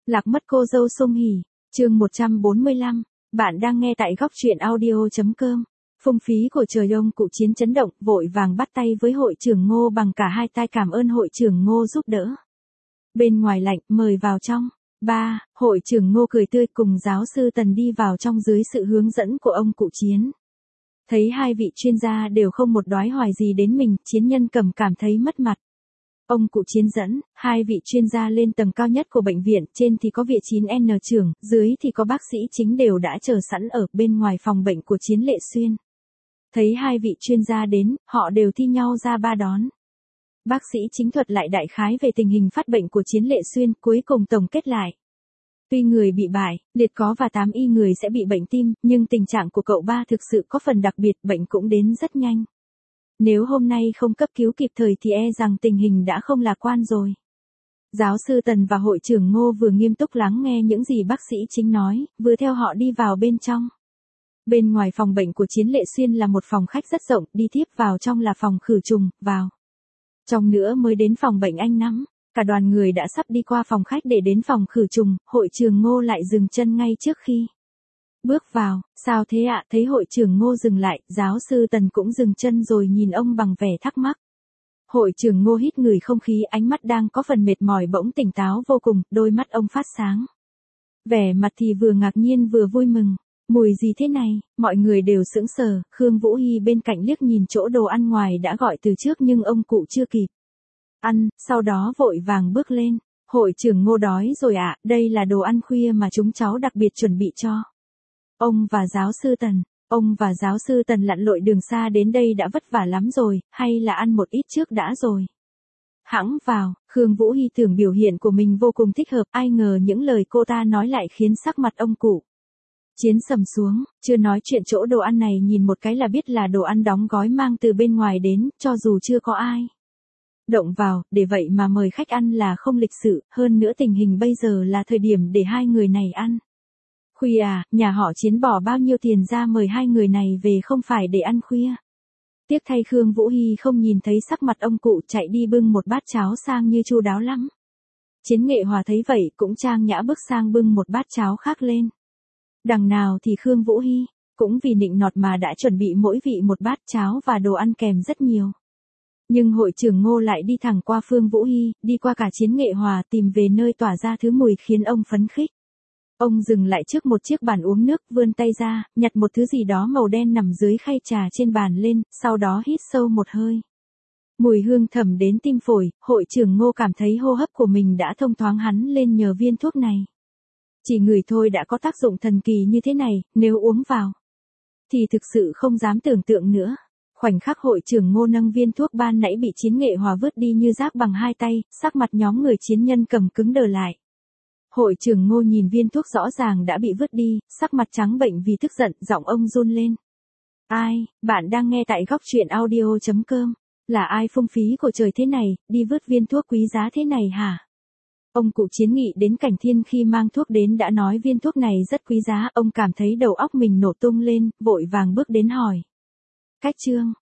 Lạc mất cô dâu Sung Hỉ, chương 145, bạn đang nghe tại góc truyện audio.com. Phung phí của trời đông cụ Chiến chấn động, vội vàng bắt tay với hội trưởng Ngô bằng cả hai tay cảm ơn hội trưởng Ngô giúp đỡ. Bên ngoài lạnh, mời vào trong. Hội trưởng Ngô cười tươi cùng giáo sư Tần đi vào trong dưới sự hướng dẫn của ông cụ Chiến. Thấy hai vị chuyên gia đều không một đoái hoài gì đến mình, Chiến Nhân Cầm cảm thấy mất mặt. Ông cụ Chiến dẫn hai vị chuyên gia lên tầng cao nhất của bệnh viện, trên thì có vị 9N trưởng, dưới thì có bác sĩ chính đều đã chờ sẵn ở bên ngoài phòng bệnh của Chiến Lệ Xuyên. Thấy hai vị chuyên gia đến, họ đều thi nhau ra ba đón. Bác sĩ chính thuật lại đại khái về tình hình phát bệnh của Chiến Lệ Xuyên, cuối cùng tổng kết lại. Tuy người bị bại, liệt có và 8 y người sẽ bị bệnh tim, nhưng tình trạng của cậu ba thực sự có phần đặc biệt, bệnh cũng đến rất nhanh. Nếu hôm nay không cấp cứu kịp thời thì e rằng tình hình đã không lạc quan rồi. Giáo sư Tần và hội trưởng Ngô vừa nghiêm túc lắng nghe những gì bác sĩ chính nói, vừa theo họ đi vào bên trong. Bên ngoài phòng bệnh của Chiến Lệ Xuyên là một phòng khách rất rộng, đi tiếp vào trong là phòng khử trùng, vào. Trong nữa mới đến phòng bệnh anh Năm. Cả đoàn người đã sắp đi qua phòng khách để đến phòng khử trùng, hội trưởng Ngô lại dừng chân ngay trước khi bước vào. Sao thế ạ? Thấy hội trưởng Ngô dừng lại, giáo sư Tần cũng dừng chân rồi nhìn ông bằng vẻ thắc mắc. Hội trưởng Ngô hít ngửi không khí, ánh mắt đang có phần mệt mỏi bỗng tỉnh táo vô cùng, đôi mắt ông phát sáng. Vẻ mặt thì vừa ngạc nhiên vừa vui mừng. Mùi gì thế này? Mọi người đều sững sờ, Khương Vũ Hy bên cạnh liếc nhìn chỗ đồ ăn ngoài đã gọi từ trước nhưng ông cụ chưa kịp ăn, sau đó vội vàng bước lên. Hội trưởng Ngô đói rồi ạ, đây là đồ ăn khuya mà chúng cháu đặc biệt chuẩn bị cho ông và giáo sư Tần. Ông và giáo sư Tần lặn lội đường xa đến đây đã vất vả lắm rồi, hay là ăn một ít trước đã rồi? Hẵng vào, Khương Vũ Hy tưởng biểu hiện của mình vô cùng thích hợp, ai ngờ những lời cô ta nói lại khiến sắc mặt ông cụ Chiến sầm xuống, chưa nói chuyện chỗ đồ ăn này nhìn một cái là biết là đồ ăn đóng gói mang từ bên ngoài đến, cho dù chưa có ai động vào, để vậy mà mời khách ăn là không lịch sự, hơn nữa tình hình bây giờ là thời điểm để hai người này ăn. Khuya à, nhà họ Chiến bỏ bao nhiêu tiền ra mời hai người này về không phải để ăn khuya. Tiếc thay Khương Vũ Hy không nhìn thấy sắc mặt ông cụ chạy đi bưng một bát cháo sang như chu đáo lắm. Chiến Nghệ Hòa thấy vậy cũng trang nhã bước sang bưng một bát cháo khác lên. Đằng nào thì Khương Vũ Hy cũng vì nịnh nọt mà đã chuẩn bị mỗi vị một bát cháo và đồ ăn kèm rất nhiều. Nhưng hội trưởng Ngô lại đi thẳng qua Phương Vũ Hy, đi qua cả Chiến Nghệ Hòa tìm về nơi tỏa ra thứ mùi khiến ông phấn khích. Ông dừng lại trước một chiếc bàn uống nước, vươn tay ra, nhặt một thứ gì đó màu đen nằm dưới khay trà trên bàn lên, sau đó hít sâu một hơi. Mùi hương thầm đến tim phổi, hội trưởng Ngô cảm thấy hô hấp của mình đã thông thoáng hẳn lên nhờ viên thuốc này. Chỉ ngửi thôi đã có tác dụng thần kỳ như thế này, nếu uống vào thì thực sự không dám tưởng tượng nữa. Khoảnh khắc hội trưởng Ngô nâng viên thuốc ban nãy bị Chiến Nghệ Hòa vứt đi như rác bằng hai tay, sắc mặt nhóm người Chiến Nhân Cầm cứng đờ lại. Hội trưởng Ngô nhìn viên thuốc rõ ràng đã bị vứt đi, sắc mặt trắng bệnh vì tức giận, giọng ông run lên. Ai, bạn đang nghe tại góc truyện audio.com, là ai phung phí của trời thế này, đi vứt viên thuốc quý giá thế này hả? Ông cụ Chiến nghĩ đến Cảnh Thiên khi mang thuốc đến đã nói viên thuốc này rất quý giá, ông cảm thấy đầu óc mình nổ tung lên, vội vàng bước đến hỏi. Cách Trương,